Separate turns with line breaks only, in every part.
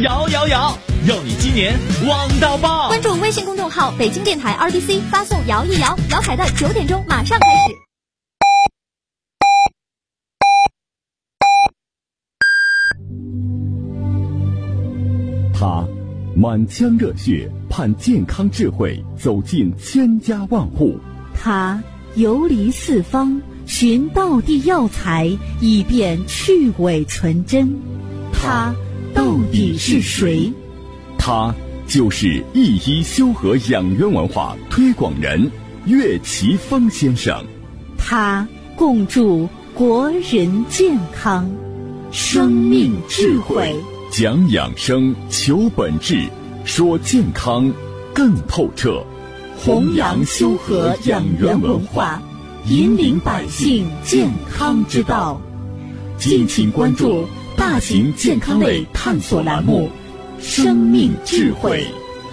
摇摇摇，要你今年旺到爆！
关注微信公众号北京电台 RDC， 发送摇一摇，摇彩的9点钟马上开始。
他满腔热血盼健康智慧走进千家万户，
他游离四方寻道地药材，以便去伪存真。他到底是谁？
他就是一一修和养元文化推广人岳奇峰先生。
他共筑国人健康，生命智慧，
讲养生，求本质，说健康更透彻，
弘扬修和养元文化，引领百姓健康之道。敬请关注大型健康类探索栏目《生命智慧》。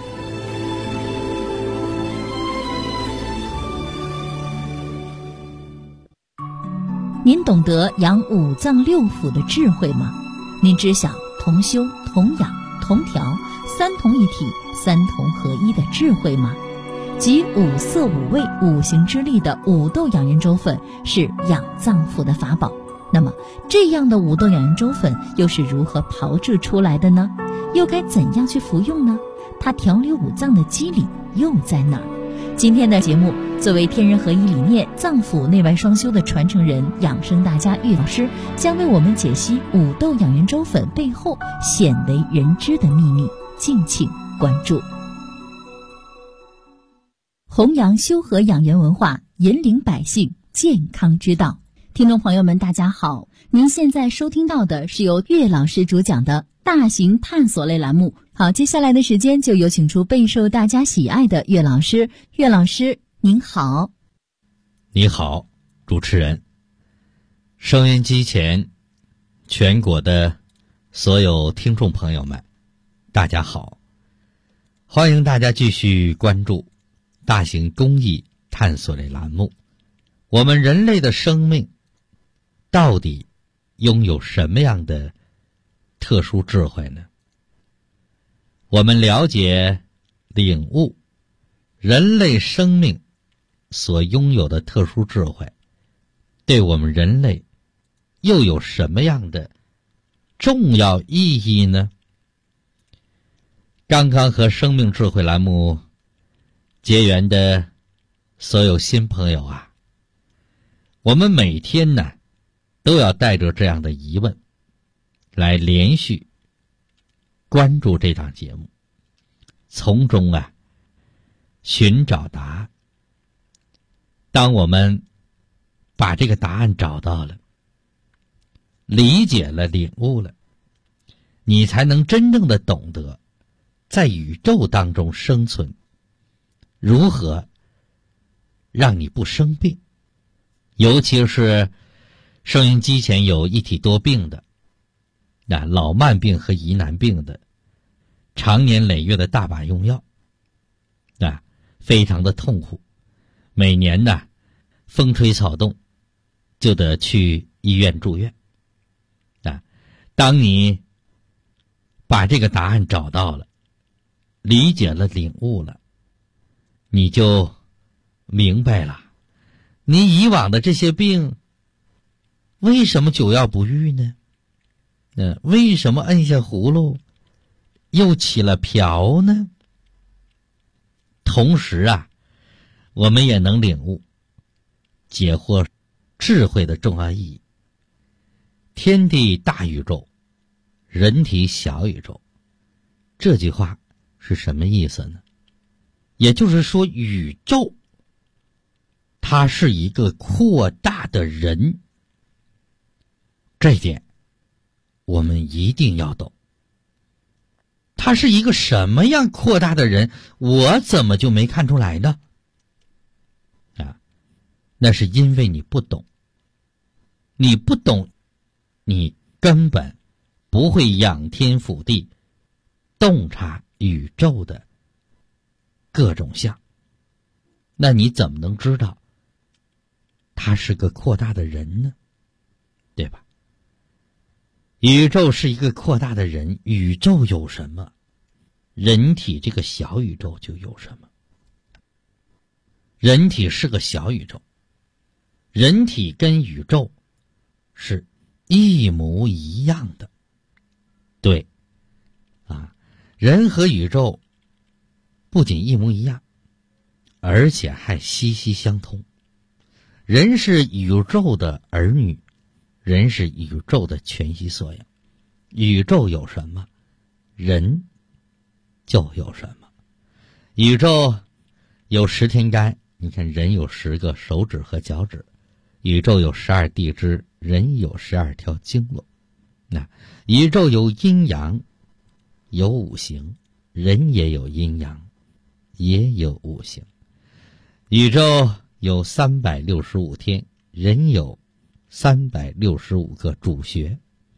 您懂得养五脏六腑的智慧吗？您知晓同修、同养、同调、三同一体、三同合一的智慧吗？集五色五味五行之力的五豆养元粥粉是养脏腑的法宝。那么这样的五豆养元粥粉又是如何炮制出来的呢？又该怎样去服用呢？它调理五脏的机理又在哪儿？今天的节目，作为天人合一理念脏腑内外双修的传承人，养生大家岳老师将为我们解析五豆养元粥粉背后鲜为人知的秘密，敬请关注。弘扬修和养元文化，引领百姓健康之道。听众朋友们大家好，您现在收听到的是由岳老师主讲的大型探索类栏目。好，接下来的时间就有请出备受大家喜爱的岳老师。岳老师您好。
你好，主持人。收音机前全国的所有听众朋友们大家好，欢迎大家继续关注大型公益探索类栏目。我们人类的生命到底拥有什么样的特殊智慧呢？我们了解、领悟人类生命所拥有的特殊智慧，对我们人类又有什么样的重要意义呢？刚刚和生命智慧栏目结缘的所有新朋友啊，我们每天呢都要带着这样的疑问来连续关注这档节目，从中啊寻找答案。当我们把这个答案找到了，理解了，领悟了，你才能真正的懂得在宇宙当中生存，如何让你不生病。尤其是收音机前有一体多病的，老慢病和疑难病的，常年累月的大把用药，非常的痛苦。每年呢，风吹草动就得去医院住院。当你把这个答案找到了，理解了，领悟了，你就明白了，你以往的这些病为什么久药不愈呢？为什么摁下葫芦又起了瓢呢？同时啊，我们也能领悟解惑智慧的重要意义。天地大宇宙，人体小宇宙，这句话是什么意思呢？也就是说，宇宙它是一个扩大的人，这一点我们一定要懂。他是一个什么样扩大的人，我怎么就没看出来呢？那是因为你不懂。你不懂，你根本不会仰天俯地，洞察宇宙的各种相。那你怎么能知道他是个扩大的人呢？对吧？ 宇宙是一个扩大的人，宇宙有什么，人体这个小宇宙就有什么。人体是个小宇宙，人体跟宇宙是一模一样的。对，人和宇宙不仅一模一样，而且还息息相通。人是宇宙的儿女，人是宇宙的全息缩影。宇宙有什么，人就有什么。宇宙有10天干，你看人有10个手指和脚趾；宇宙有12地支，人有12条经络。宇宙有阴阳，有五行，人也有阴阳，也有五行。宇宙有365天，人有365个主穴。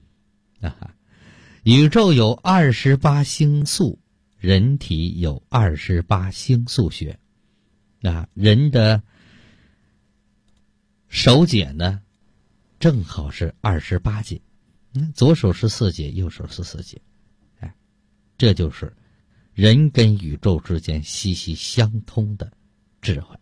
宇宙有28星宿，人体有28星宿穴。人的手节呢，正好是28节，左手14节，右手14节。这就是人跟宇宙之间息息相通的智慧。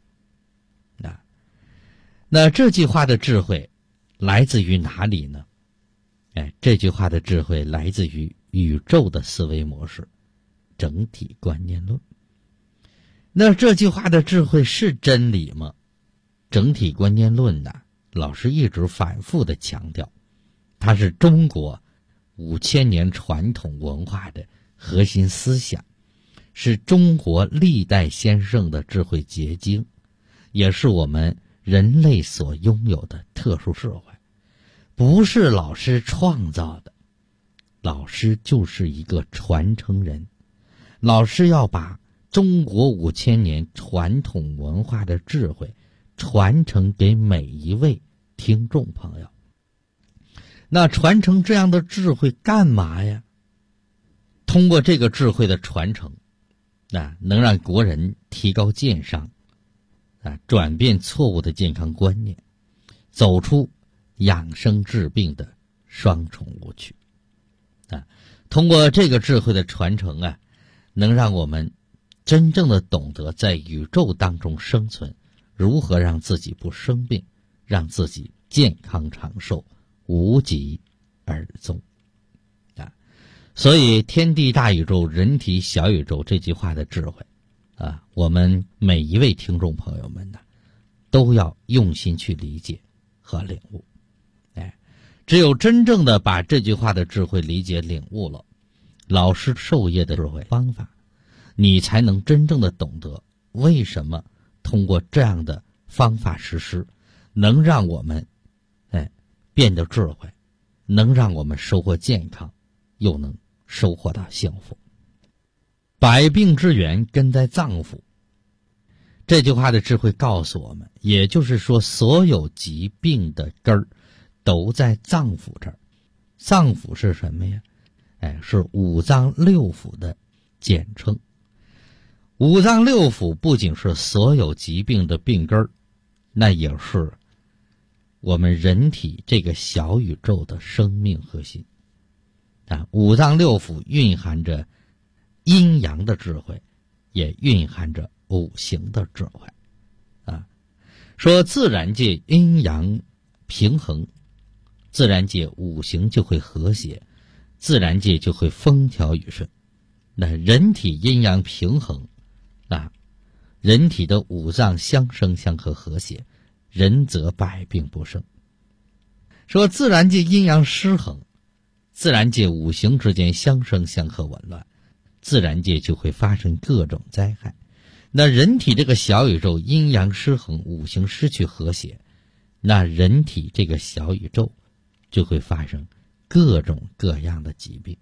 那这句话的智慧来自于哪里呢？这句话的智慧来自于宇宙的思维模式，整体观念论。那这句话的智慧是真理吗？整体观念论呢，老师一直反复的强调，它是中国5000年传统文化的核心思想，是中国历代先圣的智慧结晶，也是我们人类所拥有的特殊智慧。不是老师创造的，老师就是一个传承人。老师要把中国5000年传统文化的智慧传承给每一位听众朋友。那传承这样的智慧干嘛呀？通过这个智慧的传承，能让国人提高健商，转变错误的健康观念，走出养生治病的双重误区。通过这个智慧的传承能让我们真正的懂得在宇宙当中生存，如何让自己不生病，让自己健康长寿，无疾而终。所以天地大宇宙，人体小宇宙这句话的智慧我们每一位听众朋友们都要用心去理解和领悟。只有真正的把这句话的智慧理解领悟了，老师授业的智慧方法，你才能真正的懂得为什么通过这样的方法实施，能让我们变得智慧，能让我们收获健康，又能收获到幸福。百病之源根在脏腑，这句话的智慧告诉我们，也就是说所有疾病的根儿都在脏腑这儿。脏腑是什么呀？是五脏六腑的简称。五脏六腑不仅是所有疾病的病根儿，那也是我们人体这个小宇宙的生命核心。五脏六腑蕴含着阴阳的智慧，也蕴含着五行的智慧。说自然界阴阳平衡，自然界五行就会和谐，自然界就会风调雨顺。那人体阴阳平衡，人体的五脏相生相克和谐，人则百病不生。说自然界阴阳失衡，自然界五行之间相生相克紊乱，自然界就会发生各种灾害。那人体这个小宇宙阴阳失衡，五行失去和谐，那人体这个小宇宙就会发生各种各样的疾病。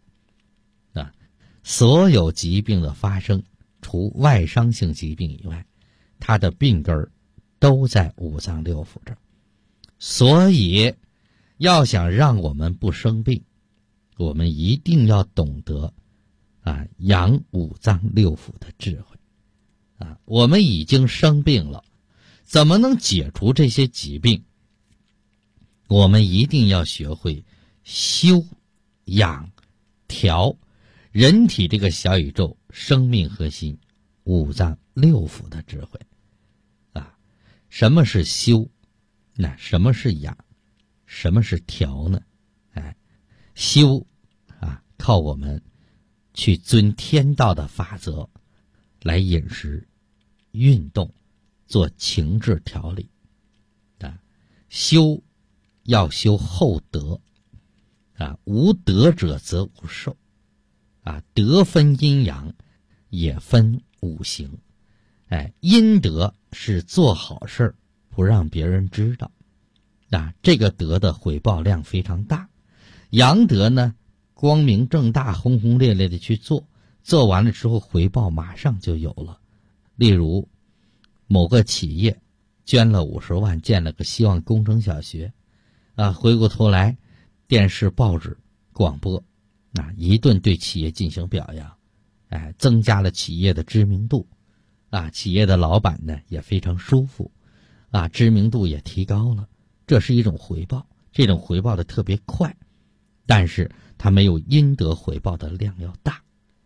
所有疾病的发生，除外伤性疾病以外，它的病根儿都在五脏六腑这儿。所以要想让我们不生病，我们一定要懂得养五脏六腑的智慧。我们已经生病了，怎么能解除这些疾病？我们一定要学会修养、调，人体这个小宇宙生命核心五脏六腑的智慧啊。什么是修？那什么是养？什么是调呢？修啊，靠我们去遵天道的法则来饮食、运动、做情志调理啊。修要修厚德啊，无德者则无寿啊。德分阴阳，也分五行。阴德是做好事不让别人知道啊，这个德的回报量非常大。阳德呢，光明正大、轰轰烈烈的去做，做完了之后回报马上就有了。例如某个企业捐了50万建了个希望工程小学啊，回过头来电视、报纸、广播啊，一顿对企业进行表扬，增加了企业的知名度啊，企业的老板呢也非常舒服啊，知名度也提高了。这是一种回报，这种回报的特别快，但是它没有阴德回报的量要大。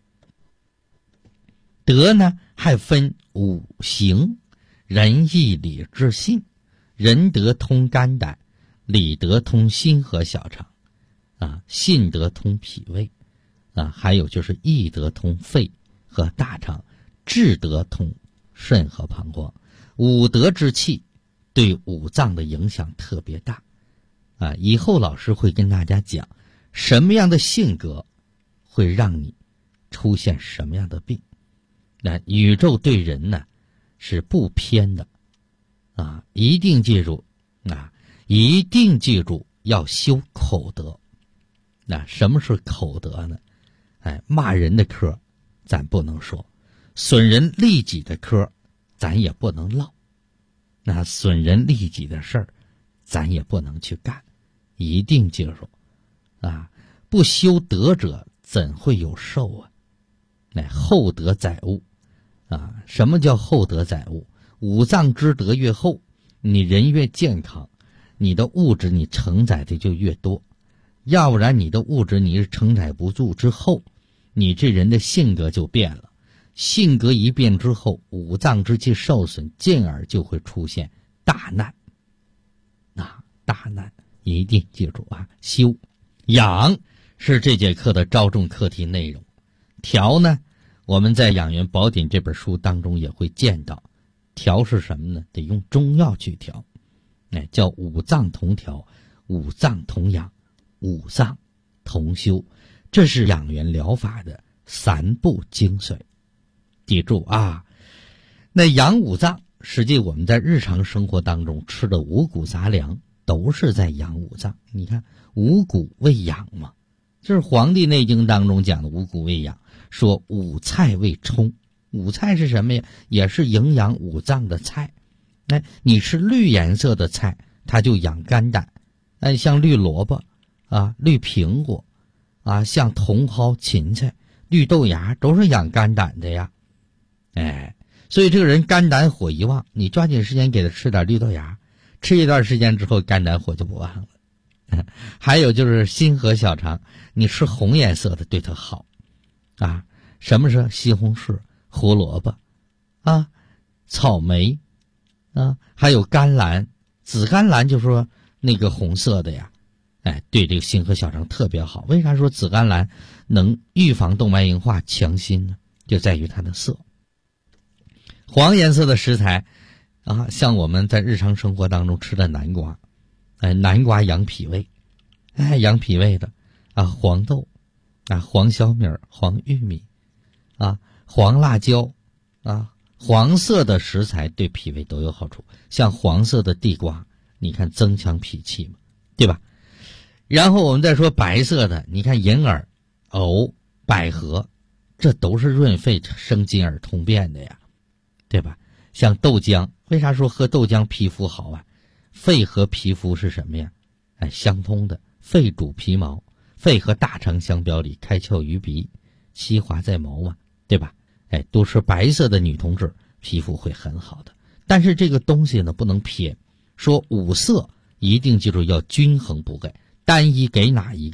德呢还分五行，仁义礼智信。仁德通肝胆，礼德通心和小肠啊，信德通脾胃啊，还有就是义德通肺和大肠，智德通肾和膀胱。五德之气对五脏的影响特别大啊！以后老师会跟大家讲什么样的性格会让你出现什么样的病。那宇宙对人呢是不偏的啊，一定记住啊，一定记住要修口德。那什么是口德呢？骂人的嗑咱不能说，损人利己的嗑咱也不能唠，那损人利己的事儿咱也不能去干，一定记住啊！不修德者怎会有寿啊？厚德载物啊！什么叫厚德载物？五脏之德越厚，你人越健康，你的物质你承载的就越多。要不然你的物质你是承载不住之后，你这人的性格就变了。性格一变之后，五脏之气受损，进而就会出现大难啊！大难一定记住啊！修养是这节课的着重课题内容。调呢，我们在《养元宝典》这本书当中也会见到。调是什么呢？得用中药去调，叫五脏同调，五脏同养，五脏同修，这是养元疗法的3步精髓。记住啊，那养五脏，实际我们在日常生活当中吃的五谷杂粮都是在养五脏。你看五谷为养嘛，这是《黄帝内经》当中讲的五谷为养，说五菜为充。五菜是什么呀？也是营养五脏的菜。你吃绿颜色的菜，它就养肝胆。像绿萝卜啊、绿苹果啊，像茼蒿、芹菜、绿豆芽，都是养肝胆的呀。所以这个人肝胆火一旺，你抓紧时间给他吃点绿豆芽，吃一段时间之后肝胆火就不旺了。还有就是心和小肠，你吃红颜色的对他好啊。什么是西红柿、胡萝卜啊、草莓啊，还有甘蓝、紫甘蓝，就说那个红色的呀，对这个心和小肠特别好。为啥说紫甘蓝能预防动脉硬化、强心呢？就在于它的色。黄颜色的食材啊，像我们在日常生活当中吃的南瓜，南瓜养脾胃，养脾胃的啊，黄豆啊，黄小米、黄玉米啊，黄辣椒啊，黄色的食材对脾胃都有好处。像黄色的地瓜，你看增强脾气嘛，对吧？然后我们再说白色的，你看银耳、藕、百合，这都是润肺生津而通便的呀，对吧？像豆浆，为啥说喝豆浆皮肤好啊？肺和皮肤是什么呀？相通的。肺主皮毛，肺和大肠相表里，开窍于鼻，吸滑在毛嘛，对吧？多吃白色的女同志皮肤会很好的。但是这个东西呢不能偏，说五色一定记住要均衡不给，单一给哪一个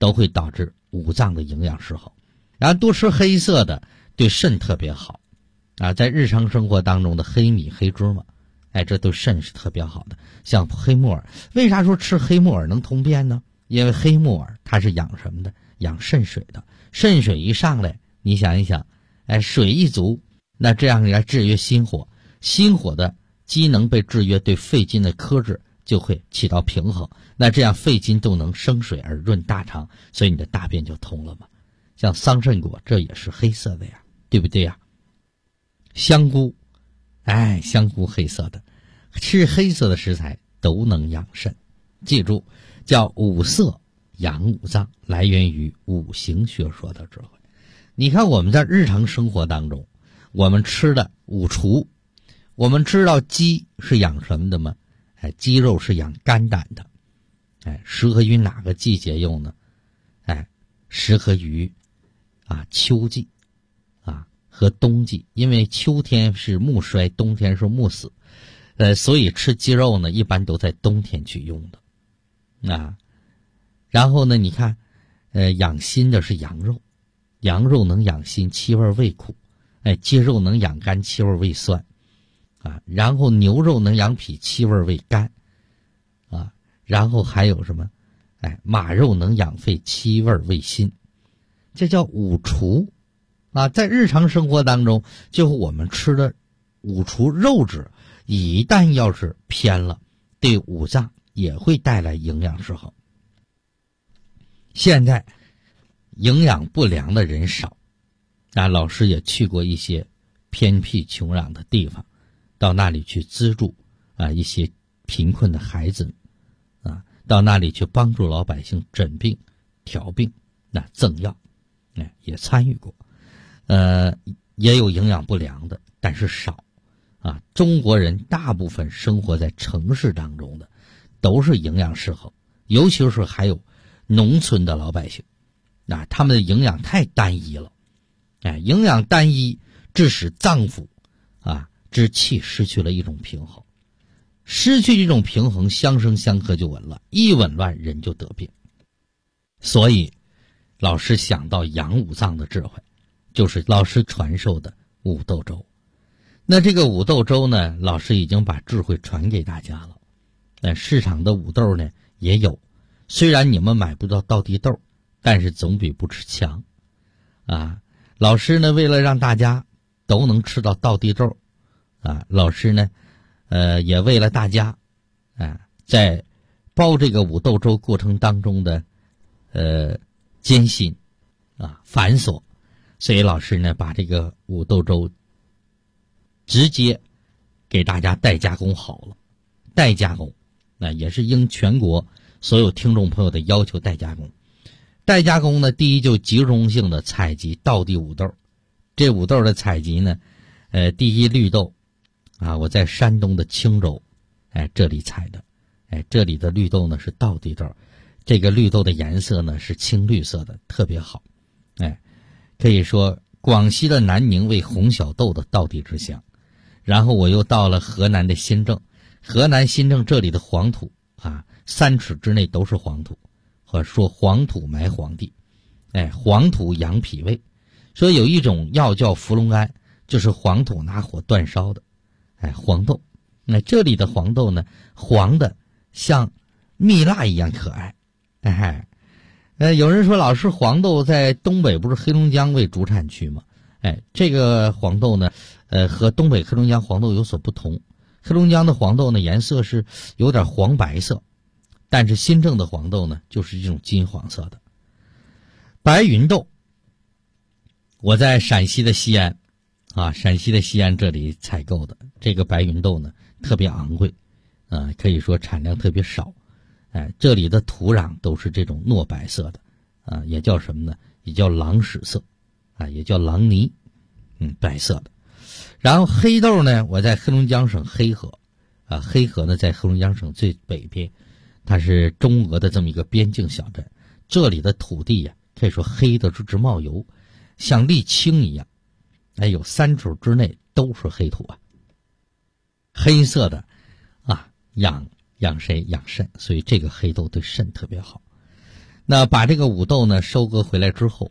都会导致五脏的营养失衡。然后多吃黑色的对肾特别好啊，在日常生活当中的黑米、黑芝麻，这对肾是特别好的。像黑木耳，为啥说吃黑木耳能通便呢？因为黑木耳它是养什么的？养肾水的。肾水一上来，你想一想，水一足，那这样来制约心火，心火的机能被制约，对肺经的克制就会起到平衡，那这样肺经都能生水而润大肠，所以你的大便就通了嘛。像桑葚果这也是黑色的呀，对不对呀？香菇，香菇黑色的，吃黑色的食材都能养肾。记住，叫五色养五脏，来源于五行学说的智慧。你看我们在日常生活当中，我们吃的五畜，我们知道鸡是养什么的吗？鸡肉是养肝胆的。适合于哪个季节用呢？适合于秋季和冬季，因为秋天是木衰，冬天是木死，所以吃鸡肉呢一般都在冬天去用的。然后呢，你看养心的是羊肉，羊肉能养心，气味味苦。鸡肉能养肝，气味味酸。然后牛肉能养脾，气味味甘。然后还有什么？马肉能养肺，气味味辛。这叫五畜在日常生活当中，就是我们吃的五畜肉质，一旦要是偏了，对五脏也会带来营养失衡。现在营养不良的人少，老师也去过一些偏僻穷壤的地方，到那里去资助一些贫困的孩子到那里去帮助老百姓诊病、调病、赠药，也参与过。也有营养不良的，但是少中国人大部分生活在城市当中的，都是营养失衡，尤其是还有农村的老百姓，他们的营养太单一了，营养单一致使脏腑之气失去了一种平衡，失去这种平衡，相生相克就紊乱，一紊乱人就得病。所以老师想到养五脏的智慧，就是老师传授的五豆粥。那这个五豆粥呢，老师已经把智慧传给大家了。市场的五豆呢也有，虽然你们买不到道地豆，但是总比不吃强老师呢为了让大家都能吃到道地豆老师呢也为了大家在煲这个五豆粥过程当中的艰辛繁琐，所以老师呢把这个五豆粥直接给大家代加工好了。代加工也是应全国所有听众朋友的要求代加工。代加工呢，第一就集中性的采集道地五豆。这五豆的采集呢第一绿豆我在山东的青州这里采的。这里的绿豆呢是道地豆，这个绿豆的颜色呢是青绿色的，特别好。可以说广西的南宁为红小豆的道地之乡。然后我又到了河南的新郑，河南新郑这里的黄土3尺之内都是黄土，或者说黄土埋黄地。黄土养脾胃，所以有一种药叫伏龙胺，就是黄土拿火煅烧的黄豆。这里的黄豆呢，黄的像蜜蜡一样可爱。有人说老师，黄豆在东北不是黑龙江为主产区吗？这个黄豆呢和东北黑龙江黄豆有所不同。黑龙江的黄豆呢颜色是有点黄白色，但是新郑的黄豆呢就是这种金黄色的。白云豆，我在陕西的西安陕西的西安这里采购的这个白云豆呢特别昂贵可以说产量特别少。这里的土壤都是这种糯白色的也叫什么呢？也叫狼屎色也叫狼泥白色的。然后黑豆呢，我在黑龙江省黑河黑河呢在黑龙江省最北边，它是中俄的这么一个边境小镇。这里的土地可以说黑的直冒油，像沥青一样有3尺之内都是黑土黑色的养谁？养肾，所以这个黑豆对肾特别好。 那把这个五豆呢收割回来之后，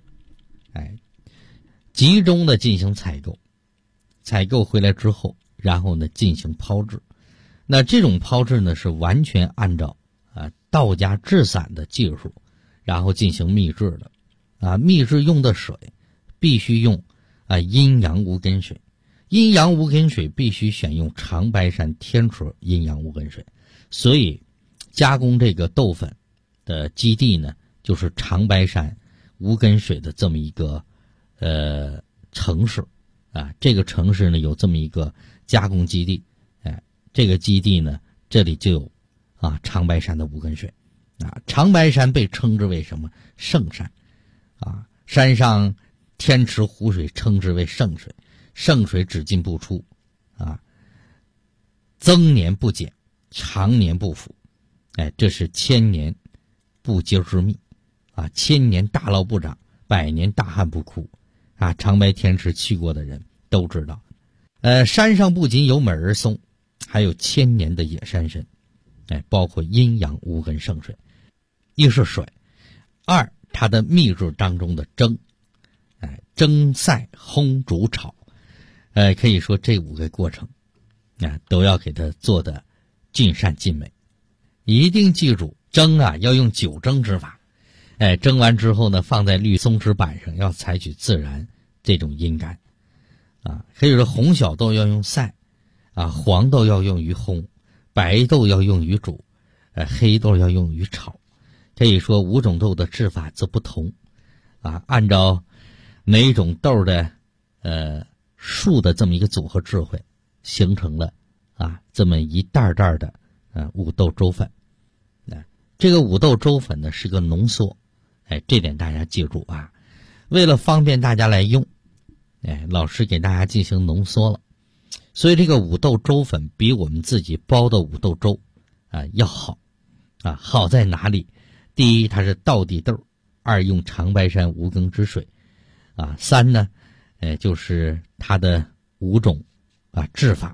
集中的进行采购，采购回来之后，然后呢进行抛制。那这种抛制呢是完全按照道家制散的技术，然后进行秘制的。秘制用的水必须用阴阳无根水，阴阳无根水必须选用长白山天池阴阳无根水。所以加工这个豆粉的基地呢，就是长白山无根水的这么一个城市这个城市呢有这么一个加工基地，这个基地呢这里就有长白山的无根水长白山被称之为什么圣山山上天池湖水称之为圣水，圣水只进不出增年不减，常年不腐，这是千年不竭之秘千年大涝不长，百年大旱不枯长白天池去过的人都知道。山上不仅有美人松，还有千年的野山参，包括阴阳无根圣水。一是水，二它的秘制当中的蒸，蒸晒烘煮炒，可以说这5个过程都要给它做的尽善尽美。一定记住蒸要用9蒸之法，蒸完之后呢放在绿松纸板上，要采取自然这种阴干可以说红小豆要用晒黄豆要用于烘，白豆要用于煮，黑豆要用于炒。可以说5种豆的制法则不同按照每种豆的数的这么一个组合智慧，形成了这么一袋袋的五豆粥粉。这个五豆粥粉呢是个浓缩，这点大家记住为了方便大家来用，老师给大家进行浓缩了。所以这个五豆粥粉比我们自己包的五豆粥要好好在哪里？第一，它是道地豆；二，用长白山无根之水三呢就是它的5种制法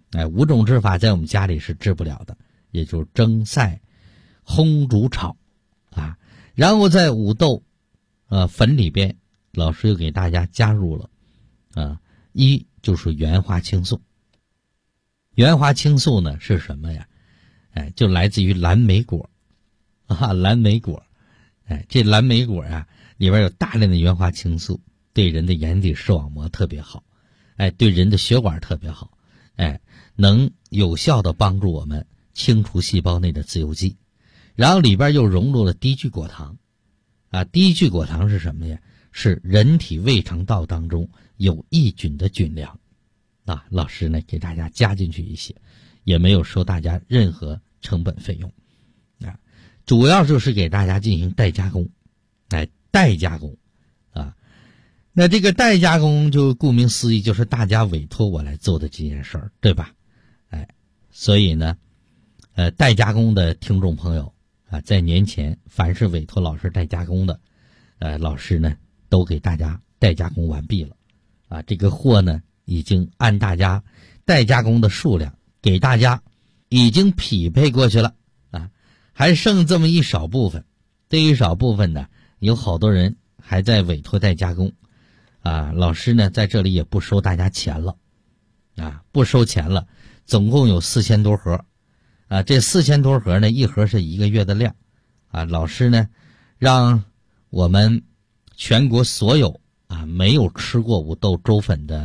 5种制法在我们家里是治不了的，也就是蒸晒烘煮炒然后在五豆粉里边，老师又给大家加入了一就是原花青素。原花青素呢是什么呀？就来自于蓝莓果蓝莓果这蓝莓果里边有大量的原花青素，对人的眼底视网膜特别好，对人的血管特别好，能有效的帮助我们清除细胞内的自由基。然后里边又融入了低聚果糖低聚果糖是什么呀？是人体胃肠道当中有益菌的菌粮老师呢给大家加进去一些，也没有收大家任何成本费用主要就是给大家进行代加工代加工那这个代加工就顾名思义，就是大家委托我来做的这件事儿，对吧？所以呢代加工的听众朋友在年前凡是委托老师代加工的老师呢都给大家代加工完毕了这个货呢已经按大家代加工的数量给大家已经匹配过去了还剩这么一少部分。这一少部分呢有好多人还在委托代加工老师呢在这里也不收大家钱了不收钱了。总共有4000多盒这4000多盒呢，一盒是1个月的量老师呢让我们全国所有没有吃过五豆粥粉的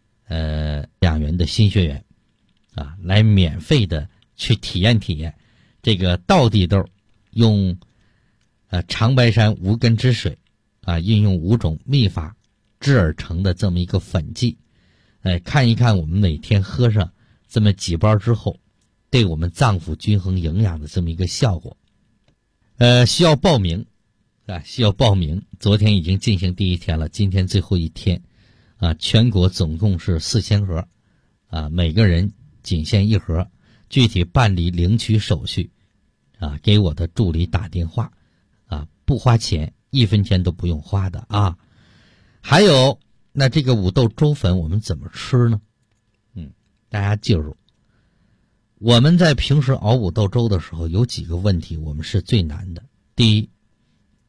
2元的新学员来免费的去体验体验这个道地豆用长白山无根之水运用5种秘法制而成的这么一个粉剂看一看我们每天喝上这么几包之后对我们脏腑均衡营养的这么一个效果。需要报名需要报名。昨天已经进行第1天了，今天最后1天全国总共是4000盒每个人仅限1盒。具体办理领取手续给我的助理打电话不花钱，1分钱都不用花的还有那这个五豆粥粉我们怎么吃呢？大家记住，我们在平时熬五豆粥的时候有几个问题我们是最难的。第一，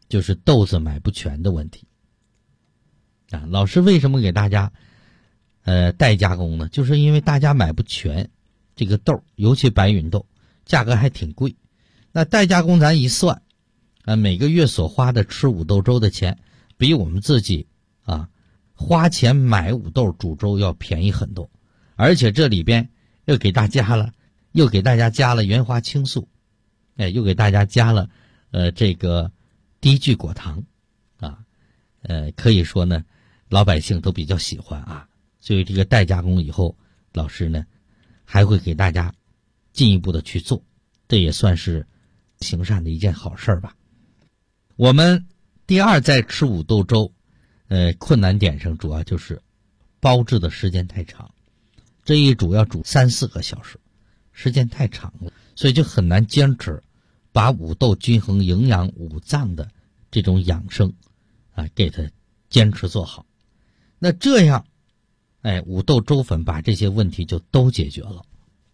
就是豆子买不全的问题。老师为什么给大家代加工呢？就是因为大家买不全这个豆，尤其白芸豆价格还挺贵。那代加工咱一算每个月所花的吃五豆粥的钱比我们自己花钱买五豆煮粥要便宜很多。而且这里边又给大家加了原花青素，又给大家加了这个低聚果糖可以说呢老百姓都比较喜欢所以这个代加工以后，老师呢还会给大家进一步的去做，这也算是行善的一件好事吧。我们第二在吃五豆粥困难点上主要就是煲制的时间太长，这一煮要煮3-4个小时，时间太长了，所以就很难坚持把五豆均衡营养五脏的这种养生给它坚持做好。那这样五豆粥粉把这些问题就都解决了。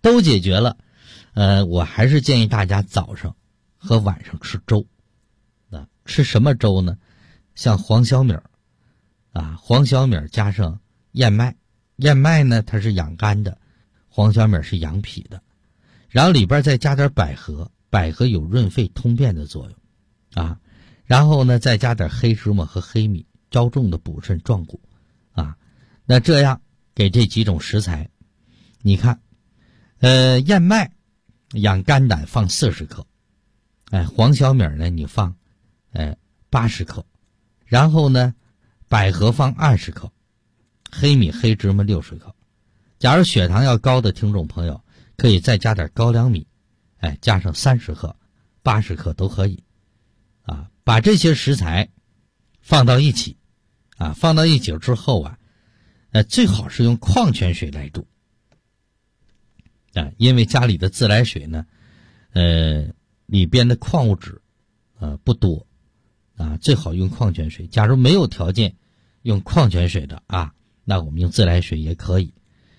我还是建议大家早上和晚上吃粥。吃什么粥呢？像黄小米黄小米加上燕麦，燕麦呢它是养肝的，黄小米是养脾的，然后里边再加点百合，百合有润肺通便的作用然后呢再加点黑芝麻和黑米，着重的补肾壮骨那这样给这几种食材，你看燕麦养肝胆放40克，黄小米呢你放80克，然后呢百合放20克，黑米黑芝麻60克。假如血糖要高的听众朋友可以再加点高粱米，加上30克80克都可以把这些食材放到一起之后最好是用矿泉水来煮因为家里的自来水呢里边的矿物质不多最好用矿泉水。假如没有条件用矿泉水的那我们用自来水也可以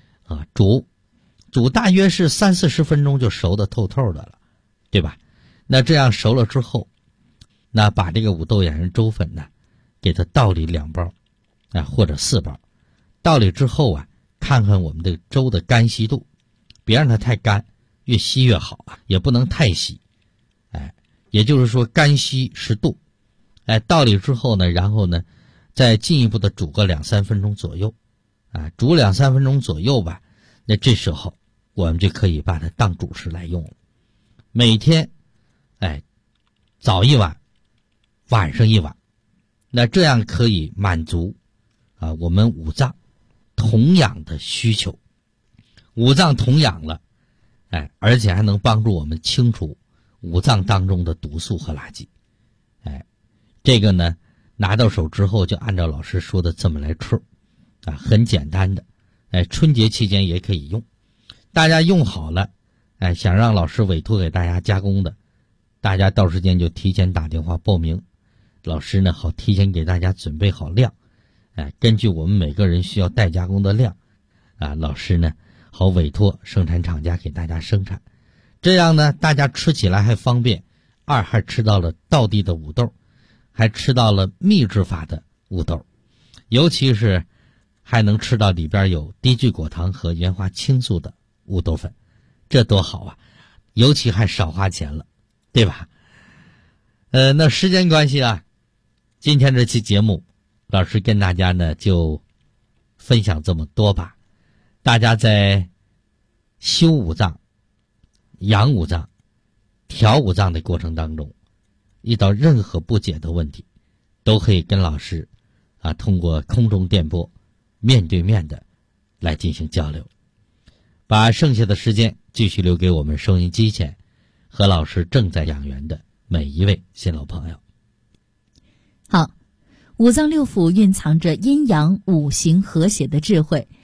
煮大约是30-40分钟就熟的透透的了，对吧？那这样熟了之后，那把这个五豆养人粥粉呢给它倒里2包或者4包，倒里之后看看我们的粥的干稀度，别让它太干，越稀越好也不能太稀也就是说干稀适度倒里之后呢，然后呢再进一步的煮个2-3分钟左右煮2-3分钟左右吧，那这时候我们就可以把它当主食来用了。每天早一碗晚上一碗，那这样可以满足我们五脏同养的需求。五脏同养了而且还能帮助我们清除五脏当中的毒素和垃圾这个呢拿到手之后就按照老师说的这么来吃很简单的春节期间也可以用。大家用好了想让老师委托给大家加工的，大家到时间就提前打电话报名，老师呢好提前给大家准备好量根据我们每个人需要代加工的量老师呢好委托生产厂家给大家生产，这样呢大家吃起来还方便，还吃到了道地的五豆，还吃到了秘制法的五豆，尤其是还能吃到里边有低聚果糖和原花青素的五豆粉，这多好尤其还少花钱了，对吧？那时间关系今天这期节目老师跟大家呢就分享这么多吧。大家在修五脏、养五脏、调五脏的过程当中，遇到任何不解的问题，都可以跟老师通过空中电波面对面的来进行交流。把剩下的时间继续留给我们收音机前和老师正在养元的每一位新老朋友。
好，五脏六腑蕴藏着阴阳五行和谐的智慧，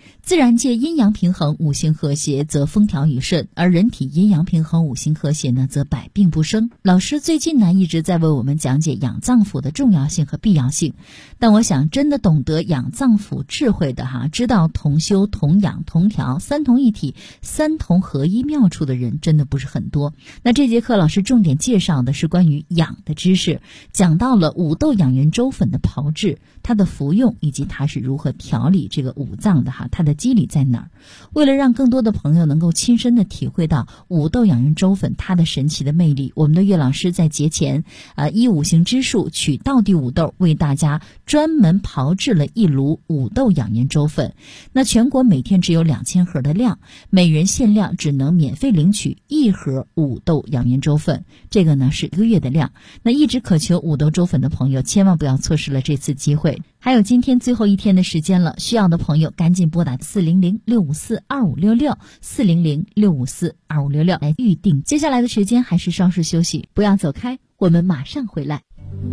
自然界阴阳平衡，五行和谐，则风调雨顺；而人体阴阳平衡，五行和谐呢，则百病不生。老师最近呢一直在为我们讲解养脏腑的重要性和必要性，但我想真的懂得养脏腑智慧的知道同修、同养、同调三同一体、三同合一妙处的人真的不是很多。那这节课老师重点介绍的是关于养的知识，讲到了五豆养元粥粉的炮制，它的服用以及它是如何调理这个五脏的它的机理在哪儿。为了让更多的朋友能够亲身的体会到五豆养元粥粉它的神奇的魅力，我们的岳老师在节前依五行之数取道地五豆，为大家专门炮制了一炉五豆养元粥粉。那全国每天只有2000盒的量，每人限量只能免费领取1盒五豆养元粥粉，这个呢是1个月的量。那一直渴求五豆粥粉的朋友千万不要错失了这次机会。还有今天最后一天的时间了，需要的朋友赶紧拨打400-654-2566 400-654-2566来预定。接下来的时间还是稍事休息，不要走开，我们马上回来。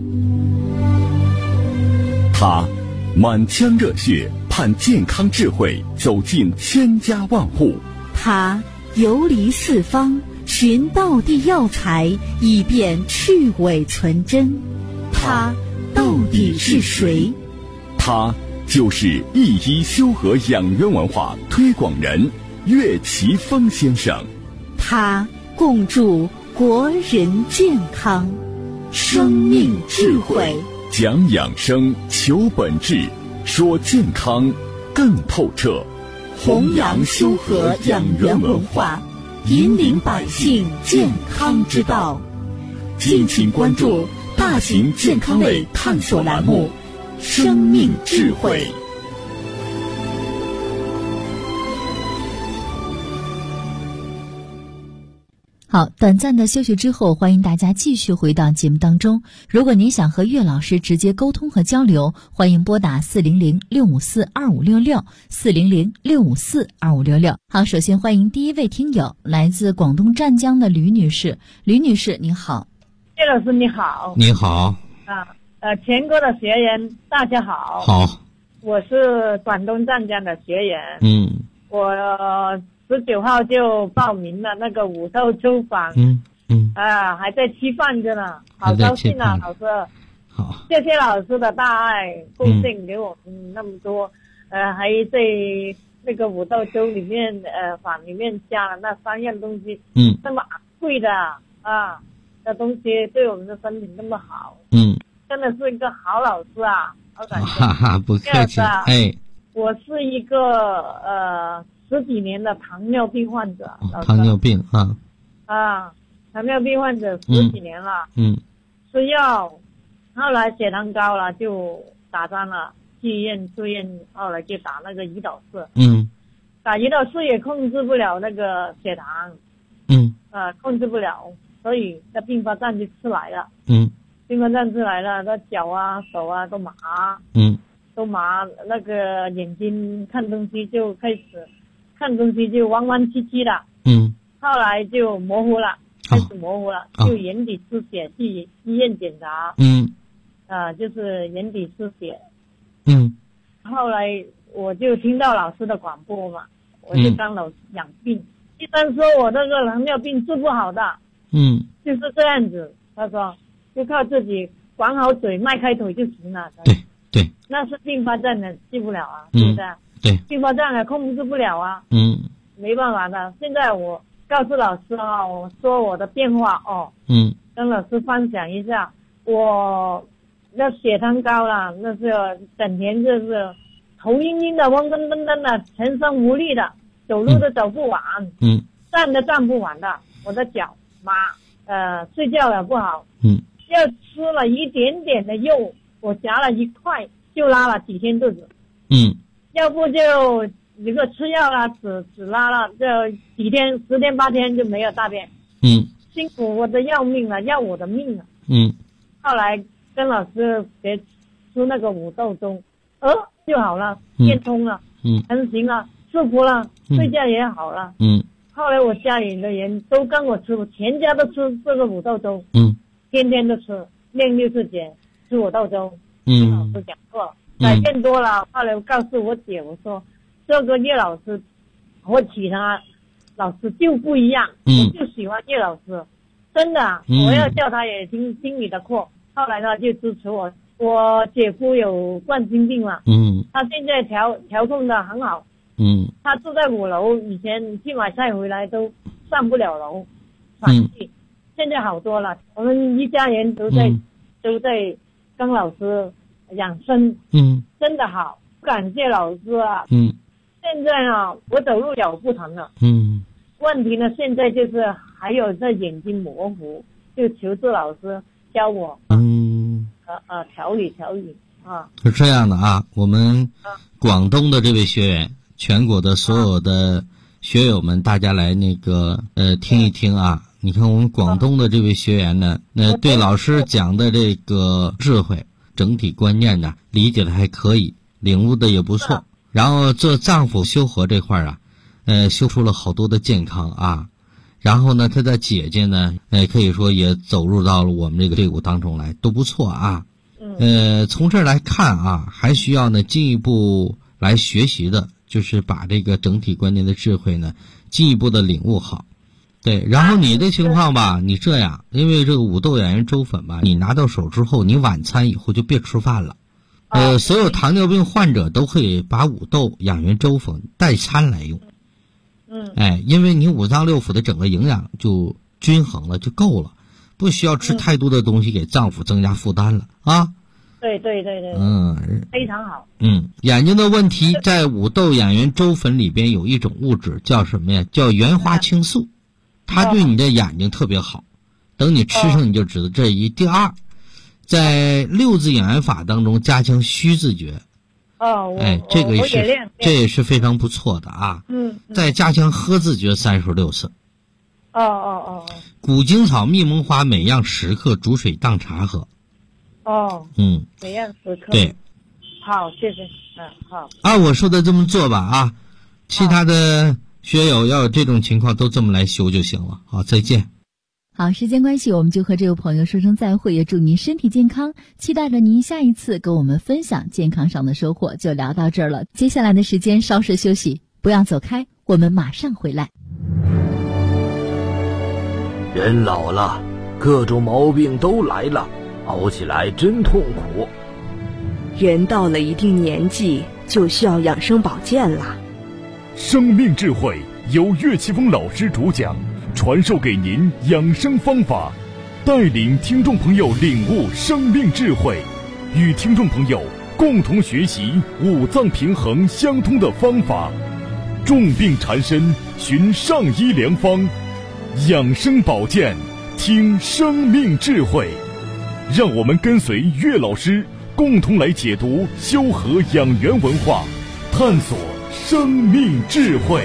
他满腔热血盼健康智慧走进千家万户，
他游离四方寻道地药材，以便去伪存真。他到底是谁？
他就是一一修和养元文化推广人岳奇峰先生。
他共筑国人健康，生命智慧，
讲养生，求本质，说健康更透彻，
弘扬修和养元文化，引领百姓健康之道。敬请关注大型健康类探索栏目《生命智慧》。
好，短暂的休息之后，欢迎大家继续回到节目当中。如果您想和岳老师直接沟通和交流，欢迎拨打400-654-2566 400-654-2566。好，首先欢迎第一位听友，来自广东湛江的吕女士。吕女士您好。
岳老师你好。
你好。
全国的学员大家好。
好。我
是广东湛江的学员。我19号就报名了那个五豆粥粉。还在吃饭着呢，好高兴啊，老师。
好，
谢谢老师的大爱贡献给我们那么多，还在那个五豆粥里面粉里面加了那3样东西，那么昂贵的的东西对我们的身体那么好，真的是一个好老师啊，好感谢。
不客气。
我是一个10几年的糖尿病患者。
糖尿病
糖尿病患者10几年了。吃药，后来血糖高了就打针了，去医院住院，后来就打那个胰岛素。打胰岛素也控制不了那个血糖。控制不了，所以在并发症就出来了。并发症出来了，他脚啊手啊都麻。都麻，那个眼睛看东西就开始看东西就弯弯曲曲的。后来就模糊了，开始模糊了，就眼底出血，去医院检查。就是眼底出血。后来我就听到老师的广播嘛，我就跟老师养病。医生说我这个糖尿病治不好的。就是这样子，他说就靠自己管好嘴，迈开腿就行了。
对，
那是并发症的，治不了啊，对不对？
对，
并发症的控制不了啊。没办法的。现在我告诉老师我说我的变化跟老师分享一下。我那血糖高了，那是整天就是头晕晕的，昏昏灯的，全身无力的，走路都走不完。站都站不完的，我的脚麻，睡觉也不好。要吃了一点点的肉，我夹了1块就拉了几天肚子。要不就一个吃药了，只拉了这几天10天8天就没有大便。辛苦我的要命了，要我的命了。后来跟老师学吃那个五豆粥，就好了，变通了，成型了，舒服了，睡觉也好了。后来我家里的人都跟我吃，全家都吃这个五豆粥。天天都吃，练60节吃五豆粥。老师讲过，改变多了。后来我告诉我姐，我说这个叶老师和其他老师就不一样，我就喜欢叶老师，真的，我要叫他也听你的课，后来他就支持我。我姐夫有冠心病嘛，他现在调控的很好，他住在5楼，以前去买菜回来都上不了楼，喘气，现在好多了。我们一家人都在跟老师养生，真的好，感谢老师啊。现在啊，我走路脚不疼了，问题呢现在就是还有这眼睛模糊，就求助老师教我调理啊。
是这样的啊，我们广东的这位学员，全国的所有的学友们，大家来听一听啊。你看我们广东的这位学员呢，对老师讲的这个智慧整体观念呢理解的还可以，领悟的也不错。然后做脏腑修和这块啊，修出了好多的健康啊。然后呢，他的姐姐呢，可以说也走入到了我们这个队伍当中来，都不错啊。从这儿来看啊，还需要呢进一步来学习的，就是把这个整体观念的智慧呢进一步的领悟好。对，然后你的情况吧，你这样，因为这个五豆养元粥粉吧，你拿到手之后，你晚餐以后就别吃饭了。所有糖尿病患者都可以把五豆养元粥粉代餐来用。因为你五脏六腑的整个营养就均衡了，就够了，不需要吃太多的东西给脏腑增加负担了啊。
对，非常好。
眼睛的问题，在五豆养元粥粉里边有一种物质叫什么呀？叫原花青素，它对你的眼睛特别好。等你吃上你就知道这一。第二，在6字养元法当中加强虚字诀。这个这也是非常不错的啊。再加强呵字诀36次。古精草、蜜蒙花每样10克，煮水当茶喝。
每样10克。
对，
好，谢谢。好。
按我说的这么做吧啊，其他的学友要有这种情况都这么来修就行了。好，再见。
好，时间关系，我们就和这位朋友说声再会，也祝您身体健康，期待着您下一次跟我们分享健康上的收获。就聊到这儿了，接下来的时间稍事休息，不要走开，我们马上回来。
人老了，各种毛病都来了，熬起来真痛苦。
人到了一定年纪，就需要养生保健了。
生命智慧由岳奇峰老师主讲，传授给您养生方法，带领听众朋友领悟生命智慧，与听众朋友共同学习五脏平衡相通的方法。重病缠身，寻上医良方，养生保健，听生命智慧。让我们跟随岳老师，共同来解读修和养元文化，探索生命智慧。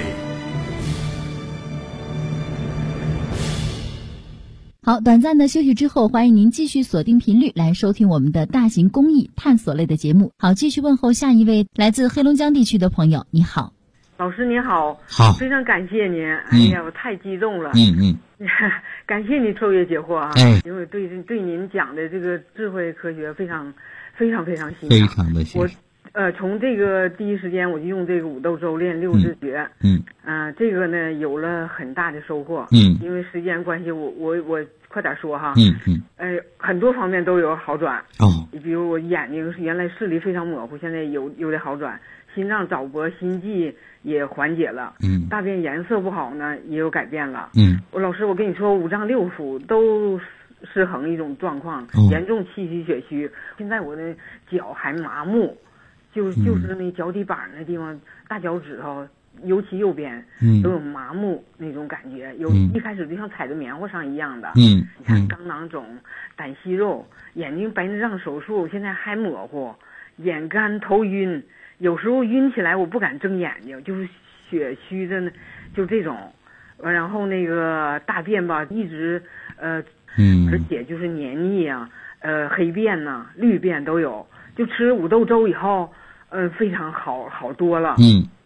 好，短暂的休息之后，欢迎您继续锁定频率来收听我们的大型公益探索类的节目。好，继续问候下一位来自黑龙江地区的朋友，你好。
老师您好。
好，
非常感谢您。哎呀，我太激动了。感谢您彻夜解惑啊！因为对您讲的这个智慧科学非常欣赏，非常
的欣赏。
我从这个第一时间我就用这个五豆粥练6字诀。这个呢有了很大的收获。因为时间关系，我快点说哈。很多方面都有好转。比如我眼睛原来视力非常模糊，现在有点好转。心脏早搏、心悸也缓解了。大便颜色不好呢也有改变了。老师，我跟你说，五脏六腑都失衡一种状况，严重气虚血虚。现在我的脚还麻木，就是那脚底板那地方，大脚趾头，尤其右边都有麻木那种感觉，一开始就像踩在棉花上一样的。你看肛囊肿、胆息肉，眼睛白内障手术，现在还模糊，眼干头晕。有时候晕起来我不敢睁眼睛，就是血虚的，就这种。然后那个大便吧一直而且就是黏腻啊，黑便呐、绿便都有。就吃五豆粥以后非常好多了。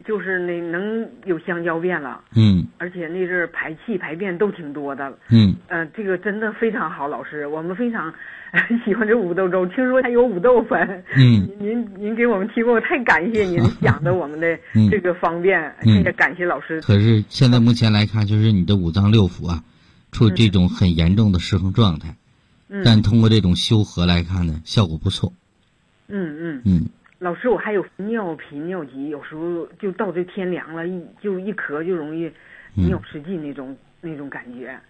就是能有香蕉便了。而且那阵排气排便都挺多的。这个真的非常好，老师，我们非常喜欢这五豆粥。听说还有五豆粉。您给我们提供，太感谢您想的我们的这个方便，也感谢老师。
可是现在目前来看，就是你的五脏六腑啊，处这种很严重的失衡状态。但通过这种修和来看呢，效果不错。
老师，我还有尿频尿急，有时候就到这天凉了，一咳就容易尿失禁那种感觉。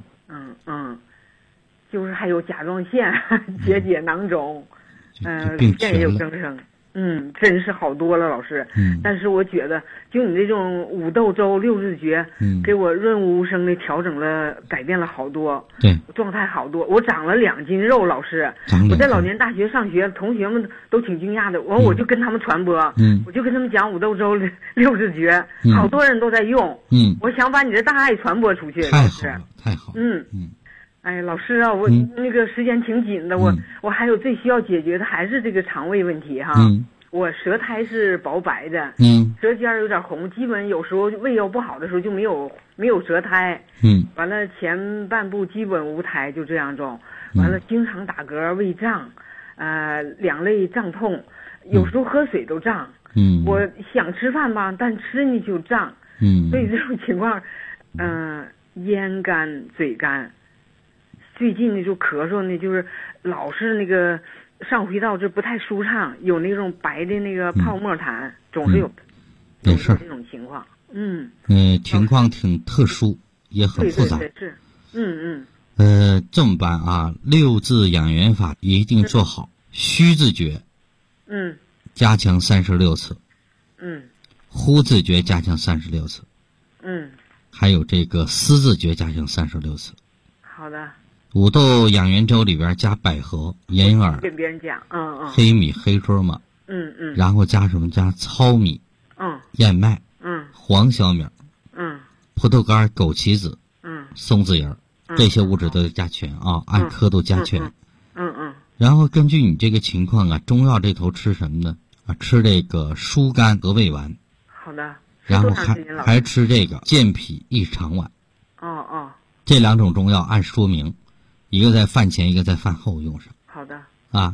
就是还有甲状腺结囊肿，乳腺也有增生。真是好多了，老师。但是我觉得，就你这种五豆粥六字诀，给我润物无声的调整了，改变了好多。
对，
状态好多。我长了2斤肉，老师。我在老年大学上学，同学们都挺惊讶的。我就跟他们传播，我就跟他们讲五豆粥六字诀，好多人都在用。我想把你的大爱传播出去，
太好了，太好了。
哎，老师啊，我那个时间挺紧的，我还有最需要解决的还是这个肠胃问题哈。我舌苔是薄白的，舌尖有点红，基本有时候胃药不好的时候就没有舌苔。完了前半部基本无苔，就这样种。完了经常打嗝、胃胀，两肋胀痛，有时候喝水都胀。我想吃饭吧，但吃进去就胀。所以这种情况，咽干、嘴干。最近呢就咳嗽呢，就是老是那个上呼吸道这不太舒畅，有那种白的那个泡沫痰，总是有这种情况。
情况挺特殊，也很复杂。
对是。
这么办啊？6字养元法一定做好，虚字诀，加强36次，呼字诀加强36次，还有这个思字诀加强36次。
好的。
五豆养元粥里边加百合、银耳，
跟别人讲，
黑米、黑芝麻，然后加什么？加糙米，燕麦，黄小米，葡萄干、枸杞子，松子仁，这些物质都得加全啊，按颗度加全。然后根据你这个情况啊，中药这头吃什么呢？吃这个疏肝和胃丸。
好的。
然后还吃这个健脾益肠丸。这2种中药按说明。一个在饭前，一个在饭后用上。
好的。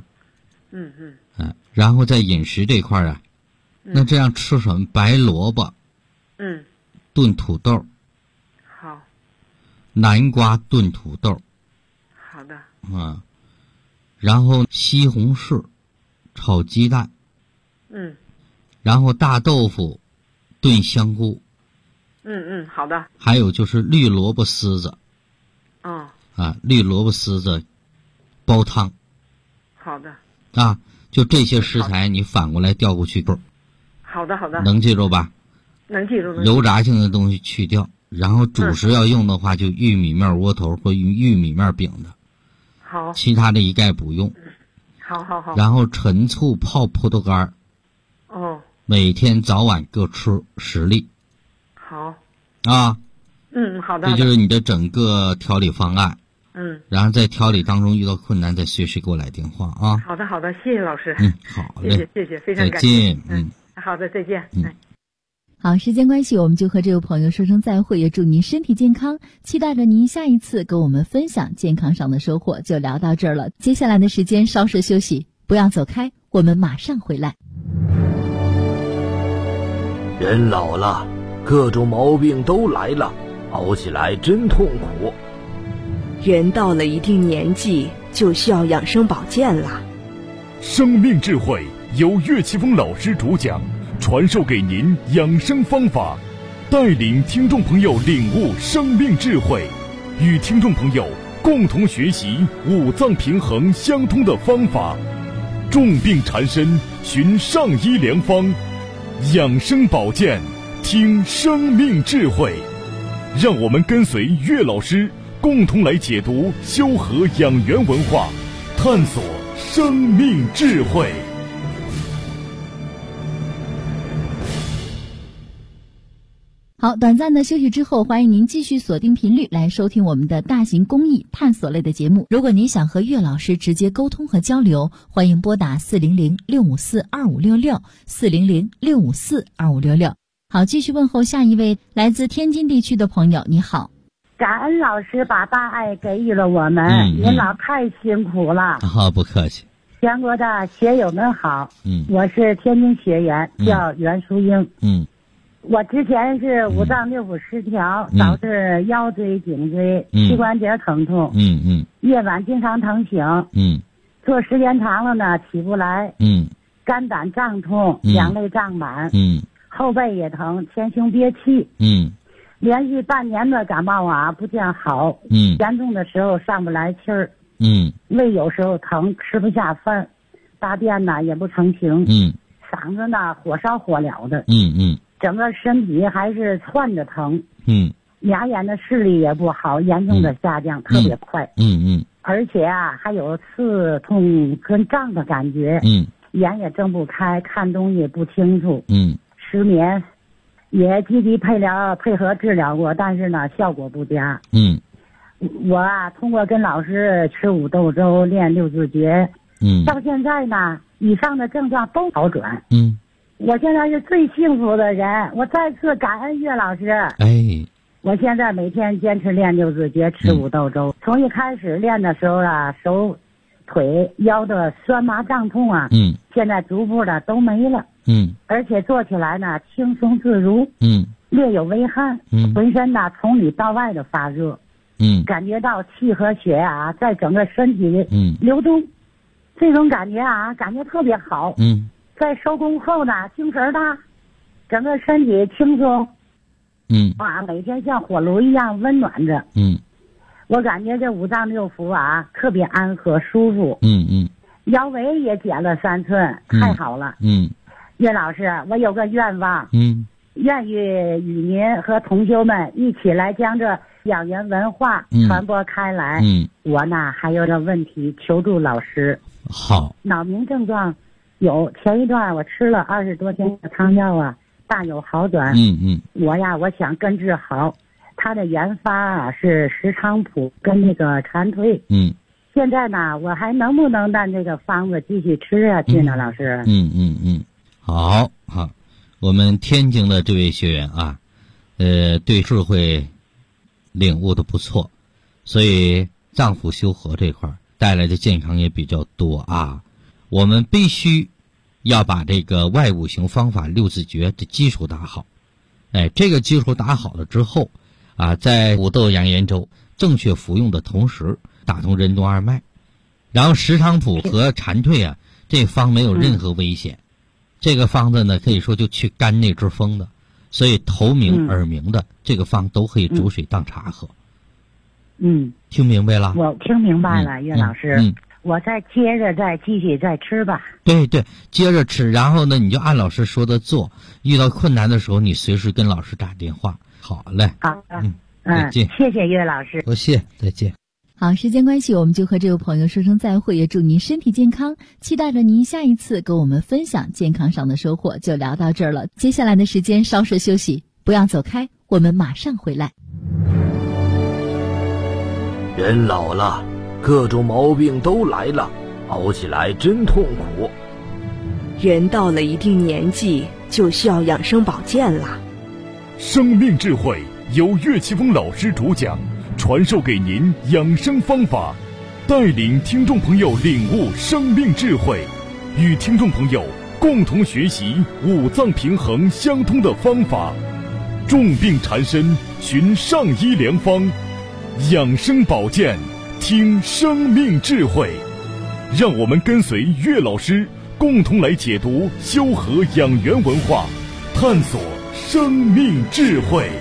然后在饮食这块啊，那这样吃什么？白萝卜，炖土豆。
好。
南瓜炖土豆。
好的。
然后西红柿炒鸡蛋。然后大豆腐炖香菇。
好的。
还有就是绿萝卜丝子。绿萝卜丝子煲汤。
好的。
就这些食材你反过来调过去。
好的。
能记住吧？
能记住。
油炸性的东西去掉，然后主食要用的话就玉米面窝头或玉米面饼的。
好。
其他的一概不用。
好。
然后陈醋泡葡萄干。每天早晚各吃10粒。
好。好的。
这就是你的整个调理方案。然后在调理当中遇到困难，再随时给我来电话啊。
好的，谢谢老师。
好嘞，
谢谢，非常感
谢。再
见。好的，再见。
好，时间关系，我们就和这位朋友说声再会，也祝您身体健康，期待着您下一次跟我们分享健康上的收获。就聊到这儿了，接下来的时间稍事休息，不要走开，我们马上回来。
人老了，各种毛病都来了，熬起来真痛苦。
人到了一定年纪，就需要养生保健了。
生命智慧由岳奇峰老师主讲，传授给您养生方法，带领听众朋友领悟生命智慧，与听众朋友共同学习五脏平衡相通的方法。重病缠身，寻上医良方，养生保健，听生命智慧。让我们跟随岳老师共同来解读修和养元文化，探索生命智慧。
好，短暂的休息之后，欢迎您继续锁定频率来收听我们的大型公益探索类的节目。如果您想和岳老师直接沟通和交流，欢迎拨打400-654-2566 400-654-2566。 好，继续问候下一位来自天津地区的朋友，你好。
感恩老师把大爱给予了我们，您老太辛苦了。
好，不客气。
全国的学友们好，我是天津学员，叫袁淑英。我之前是五脏六腑失调，导致腰椎、颈椎、膝关节疼痛。夜晚经常疼醒。坐时间长了呢，起不来。肝胆胀痛，两肋胀满。后背也疼，前胸憋气。连续半年的感冒啊，不见好。严重的时候上不来气儿。胃有时候疼，吃不下饭，大便呢也不成形。嗓子呢火烧火燎的。整个身体还是窜着疼。俩眼的视力也不好，严重的下降，特别快。而且啊，还有刺痛跟胀的感觉。眼也睁不开，看东西不清楚。失眠，也积极配合治疗过，但是呢效果不佳。我啊通过跟老师吃五豆粥，练六字诀，到现在呢以上的症状都好转。我现在是最幸福的人，我再次感恩岳老师。我现在每天坚持练六字诀，吃五豆粥。从一开始练的时候啊，手腿腰的酸麻胀痛啊，现在逐步的都没了。而且做起来呢轻松自如。略有微汗。浑身呢从里到外的发热。感觉到气和血啊在整个身体里流动。这种感觉啊，感觉特别好。在收工后呢精神大，整个身体轻松。每天像火炉一样温暖着。我感觉这五脏六腑啊特别安和舒服。腰围也减了3寸，太好了。岳老师，我有个愿望。愿意与您和同修们一起来将这养元文化传播开来。我呢还有个问题求助老师。
好。脑
鸣症状有，前一段我吃了20多天的汤药啊，大有好转。我想根治好。它的原发啊是石菖蒲跟那个蝉蜕。现在呢我还能不能按这个方子继续吃下去呢？老师。
好。我们天津的这位学员啊，对智慧领悟的不错，所以脏腑修和这块带来的健康也比较多啊。我们必须要把这个外五行方法六字诀的基础打好。这个基础打好了之后啊，在五豆养元粥正确服用的同时，打通任督二脉，然后石菖蒲和蝉蜕啊，这方没有任何危险。这个方子呢，可以说就去肝内之风的，所以头鸣耳鸣的这个方都可以煮水当茶喝。听明白了？
我听明白了，岳老师。我再接着再继续再吃吧。
对，接着吃，然后呢，你就按老师说的做。遇到困难的时候，你随时跟老师打电话。好嘞。
好的。再见。谢谢岳老师。
多谢，再见。
好，时间关系，我们就和这位朋友说声再会，也祝您身体健康，期待着您下一次跟我们分享健康上的收获。就聊到这儿了，接下来的时间稍事休息，不要走开，我们马上回来。
人老了，各种毛病都来了，熬起来真痛苦。
人到了一定年纪，就需要养生保健了。
生命智慧由岳奇峰老师主讲，传授给您养生方法，带领听众朋友领悟生命智慧，与听众朋友共同学习五脏平衡相通的方法。重病缠身，寻上医良方，养生保健，听生命智慧。让我们跟随岳老师，共同来解读修和养元文化，探索生命智慧。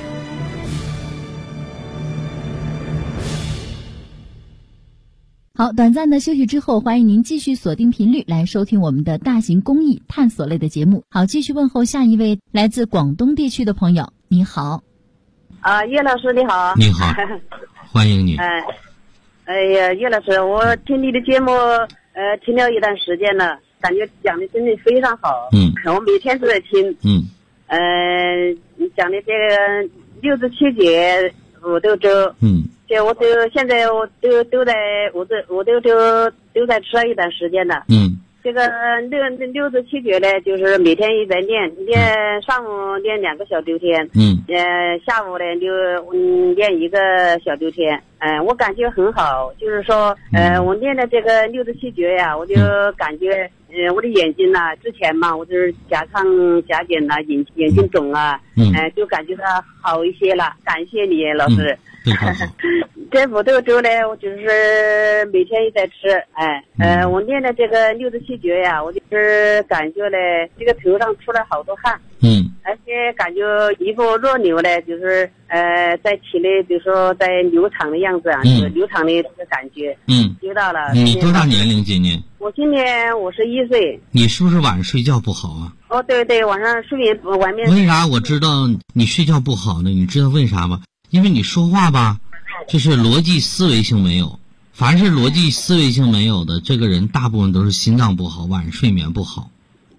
好，短暂的休息之后，欢迎您继续锁定频率来收听我们的大型公益探索类的节目。好，继续问候下一位来自广东地区的朋友，你好。
岳老师你好。
你好，欢迎你。
哎呀，岳老师，我听你的节目听了一段时间了，感觉讲的真的非常好。我每天都在听。你讲的这个六字七节五豆粥。这我现在我都在我都在吃了一段时间了。 这个六字七诀呢，就是每天也在练，上午练2个小周天，下午呢就练1个小周天，我感觉很好，就是说，我练的这个六字七诀呀，我就感觉，我的眼睛呐，之前嘛，我就是甲亢甲减呐，眼睛肿啊，就感觉它好一些了，感谢你老师。这五豆粥呢，我就是每天也在吃，我练的这个六字七诀呀，我就是感觉呢，这个头上出了好多汗，而且感觉一副弱流呢，就是在体内，比如说在流淌的样子啊，就是流淌的这个感觉，知道了。
你多大年龄？今年？
我今年51岁。
你是不是晚上睡觉不好啊？
哦，对对，晚上睡眠晚面。
为啥我知道你睡觉不好呢？你知道为啥吗？因为你说话吧，就是逻辑思维性没有。凡是逻辑思维性没有的，这个人大部分都是心脏不好，晚上睡眠不好。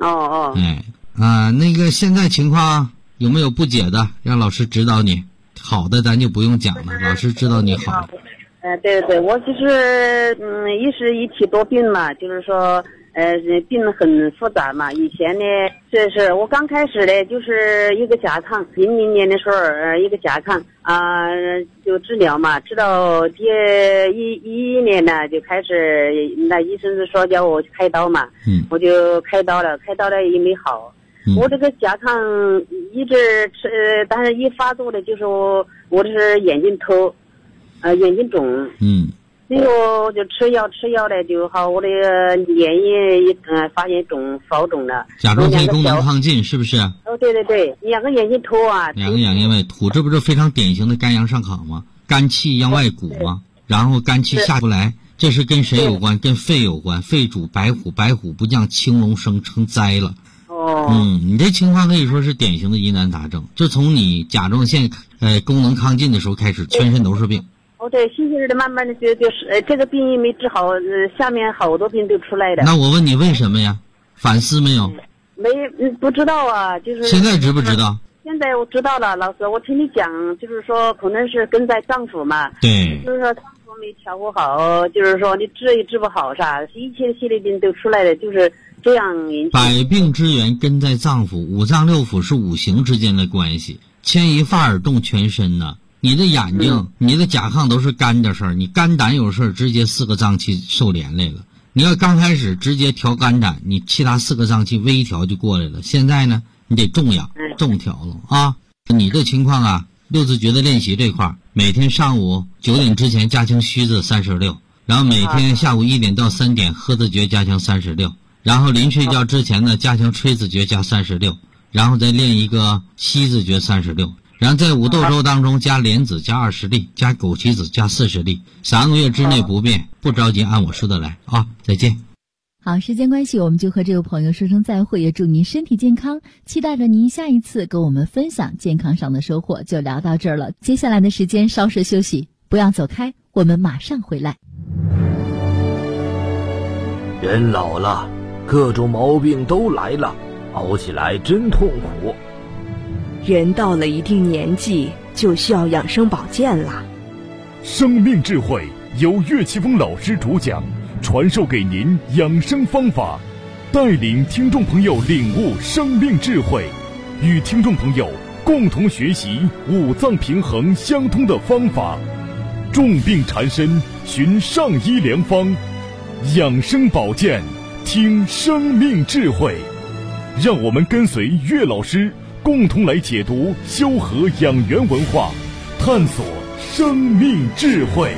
那个现在情况有没有不解的？让老师指导你。好的，咱就不用讲了，老师知道你好了。
对对，我就是一时一体多病嘛，就是说病很复杂嘛。以前呢，这是我刚开始呢，就是一个甲亢，00年的时候，一个甲亢就治疗嘛，治到11年呢，就开始那医生是说叫我去开刀嘛，我就开刀了也没好。我这个甲亢一直吃，但是一发作的就是我这是眼睛头，眼睛肿，最后就吃药的就好，我这个脸也发现浮肿了。
甲状腺功能亢进是不是？
哦，对对对，2个眼睛突啊。
2个眼睛外凸，这不是非常典型的肝阳上亢吗？肝气向外鼓吗？然后肝气下不来，这是跟谁有关？跟肺有关。肺主白虎，白虎不降，青龙生成灾了。你这情况可以说是典型的疑难杂症，就从你甲状腺功能亢进的时候开始，全身都是病。
对，星期日的慢慢的就是这个病也没治好，下面好多病都出来了。
那我问你为什么呀？反思没有？
不知道啊，就是
现在知不知道？
现在我知道了，老师，我听你讲，就是说可能是根在脏腑嘛。
对，
就是说脏腑没调和好，就是说你治也治不好，是吧？一切系列病都出来了，就是这样引起。
百病之源根在脏腑，五脏六腑是五行之间的关系，牵一发而动全身呢。你的眼睛，你的甲亢都是肝的事儿，你肝胆有事儿，直接4个脏器受连累了。你要刚开始直接调肝胆，你其他4个脏器微调就过来了。现在呢，你得重养重调了啊！你的情况啊，六字诀的练习这块儿，每天上午9点之前加强虚字36，然后每天下午1点到3点喝字诀加强36，然后临睡觉之前呢加强吹字诀加36，然后再练一个吸字诀36。然后在五豆粥当中加莲子加20粒，加枸杞子加40粒，3个月之内不变，不着急，按我说的来啊！再见。
好，时间关系，我们就和这位朋友说声再会，也祝您身体健康，期待着您下一次跟我们分享健康上的收获。就聊到这儿了，接下来的时间稍事休息，不要走开，我们马上回来。
人老了，各种毛病都来了，熬起来真痛苦。
人到了一定年纪，就需要养生保健了。
生命智慧由岳奇峰老师主讲，传授给您养生方法，带领听众朋友领悟生命智慧，与听众朋友共同学习五脏平衡相通的方法。重病缠身，寻上医良方，养生保健，听生命智慧。让我们跟随岳老师共同来解读修和养元文化，探索生命智慧。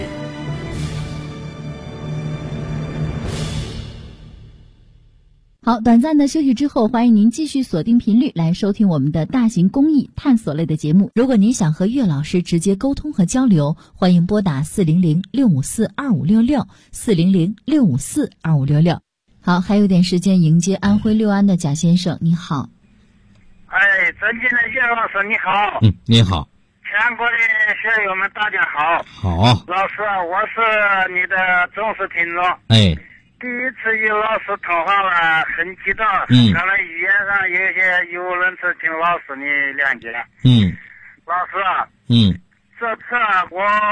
好，短暂的休息之后，欢迎您继续锁定频率来收听我们的大型公益探索类的节目。如果您想和岳老师直接沟通和交流，欢迎拨打400-654-2566 400-654-2566。好，还有点时间迎接安徽六安的贾先生，你好。
尊敬的岳老师你好。
你好。
全国的学友们大家好。
好。
老师，我是你的忠实听众。第一次与老师通话了，很激动。可能语言上有些语无伦次，请老师你谅解。老师。这次我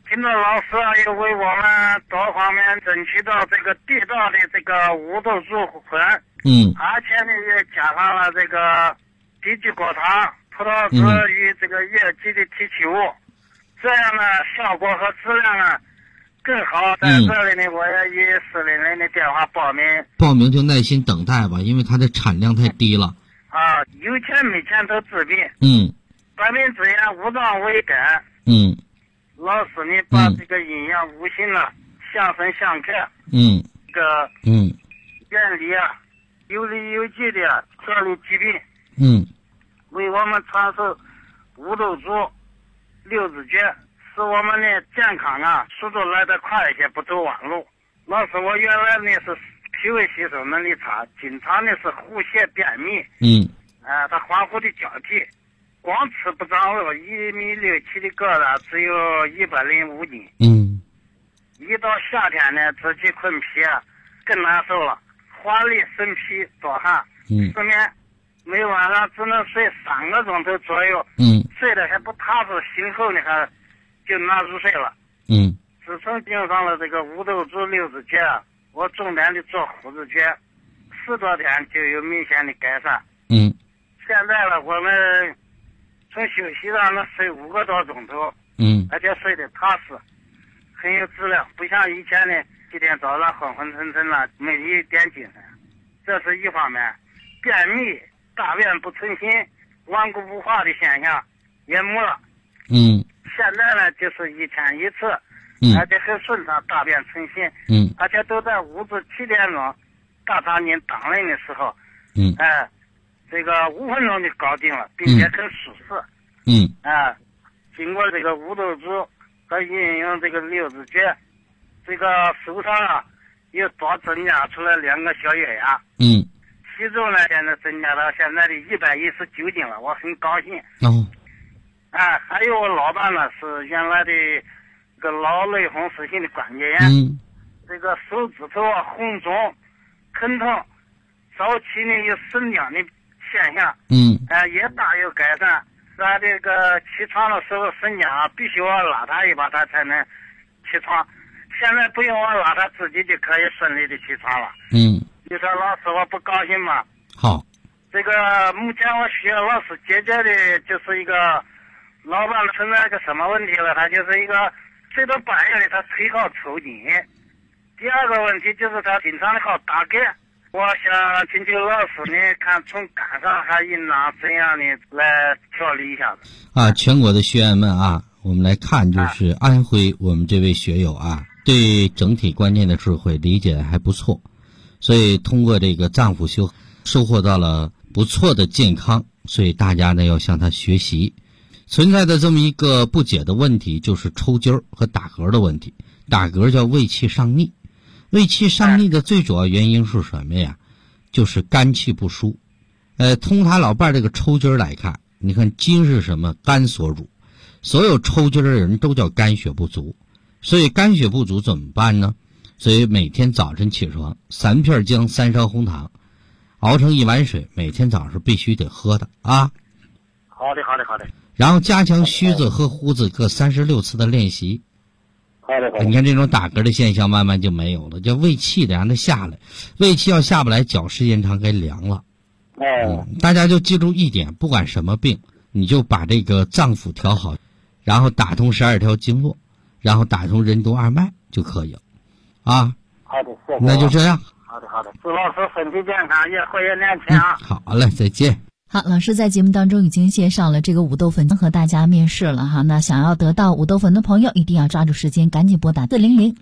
听到老师啊，又为我们多方面争取到这个地道的这个五豆猪粉，而且呢也加上了这个低聚果糖、葡萄汁与这个液基的提取物，这样呢效果和质量呢更好。在这里呢，我也以400的电话报
名就耐心等待吧，因为它的产量太低了。
有钱没钱都治病。百病之源，五脏为根。老师呢把这个阴阳五行啊相生相克，这个原理啊有理有据的调理疾病，为我们传授五豆猪六字诀，使我们的健康啊速度来得快一些，不走弯路。老师，我原来呢是脾胃吸收能力差，经常呢是腹泻便秘，他恍惚的交替，光吃不长肉，1.67米的个子，只有105斤。一到夏天呢，支气困脾啊，更难受了，乏力生脾多汗，失眠，每晚上只能睡3个钟头左右，睡得还不踏实，醒后呢还就难入睡了。自从盯上了这个五豆猪六字诀，我重点的做虎字诀，10多天就有明显的改善。现在呢，我们从休息上能睡5个多钟头，而且睡得踏实，很有质量，不像以前呢几天早上昏昏沉沉了，没一点精神。这是一方面。便秘、大便不成形、顽固不化的现象也没了。现在呢就是1天1次，而且很顺畅，大便成型，而且都在午至7点钟大肠经当令的时候，这个5分钟就搞定了，并且很舒适。经过这个五豆猪和运用这个六字诀，这个手上啊又多增加出来2个小月牙。体重呢现在增加到现在的119斤了，我很高兴。还有我老伴呢是原来的这个脑类风湿性的关节炎，这个手指头啊红肿、疼痛，早期呢有肾僵的现象，也大有改善。他这个起床的时候肾僵啊，必须我拉他一把他才能起床，现在不用我拉他自己就可以顺利的起床了。你说老师我不高兴吗？
好，
这个目前我需要老师解决的就是一个老伴存在一个什么问题了，他就是一个睡到半夜里他腿好抽筋。第二个问题就是他经常的好打嗝。我想请求老师呢，看从肝上还应当怎样的来调理一下子。
全国的学员们啊，我们来看，就是安徽我们这位学友啊，对整体观念的智慧理解还不错，所以通过这个脏腑修收获到了不错的健康，所以大家呢要向他学习。存在的这么一个不解的问题就是抽筋儿和打嗝的问题。打嗝叫胃气上逆，胃气上逆的最主要原因是什么呀？就是肝气不舒。从他老伴这个抽筋儿来看，你看筋是什么？肝所主，所有抽筋的人都叫肝血不足。所以肝血不足怎么办呢？所以每天早晨起床，3片姜，3勺红糖，熬成1碗水，每天早上是必须得喝的啊。
好的。
然后加强虚字和呼字各36次的练习。
好的。
你看这种打嗝的现象慢慢就没有了，叫胃气得让它下来，胃气要下不来，脚时间长该凉了。大家就记住一点，不管什么病，你就把这个脏腑调好，然后打通12条经络，然后打通任督二脉就可以了。啊，
好的，谢谢。
那就这样。
好的，祝老师身体健康，越活越年轻啊。
好嘞，再见。
好，老师在节目当中已经介绍了这个五豆粉和大家面试了哈。那想要得到五豆粉的朋友，一定要抓住时间，赶紧拨打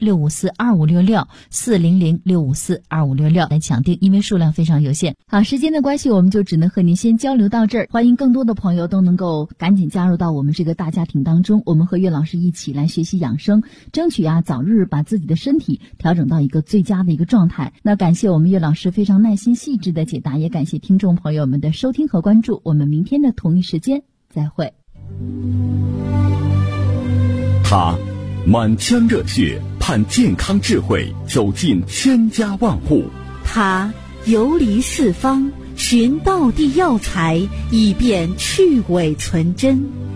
400-654-2566，400-654-2566来抢订，因为数量非常有限。好，时间的关系，我们就只能和您先交流到这儿。欢迎更多的朋友都能够赶紧加入到我们这个大家庭当中，我们和岳老师一起来学习养生，争取早日把自己的身体调整到一个最佳的一个状态。那感谢我们岳老师非常耐心细致的解答，也感谢听众朋友们的收听和关注，我们明天的同一时间再会。
他满腔热血盼健康智慧走进千家万户，
他游离四方寻道地药材以便去伪存真。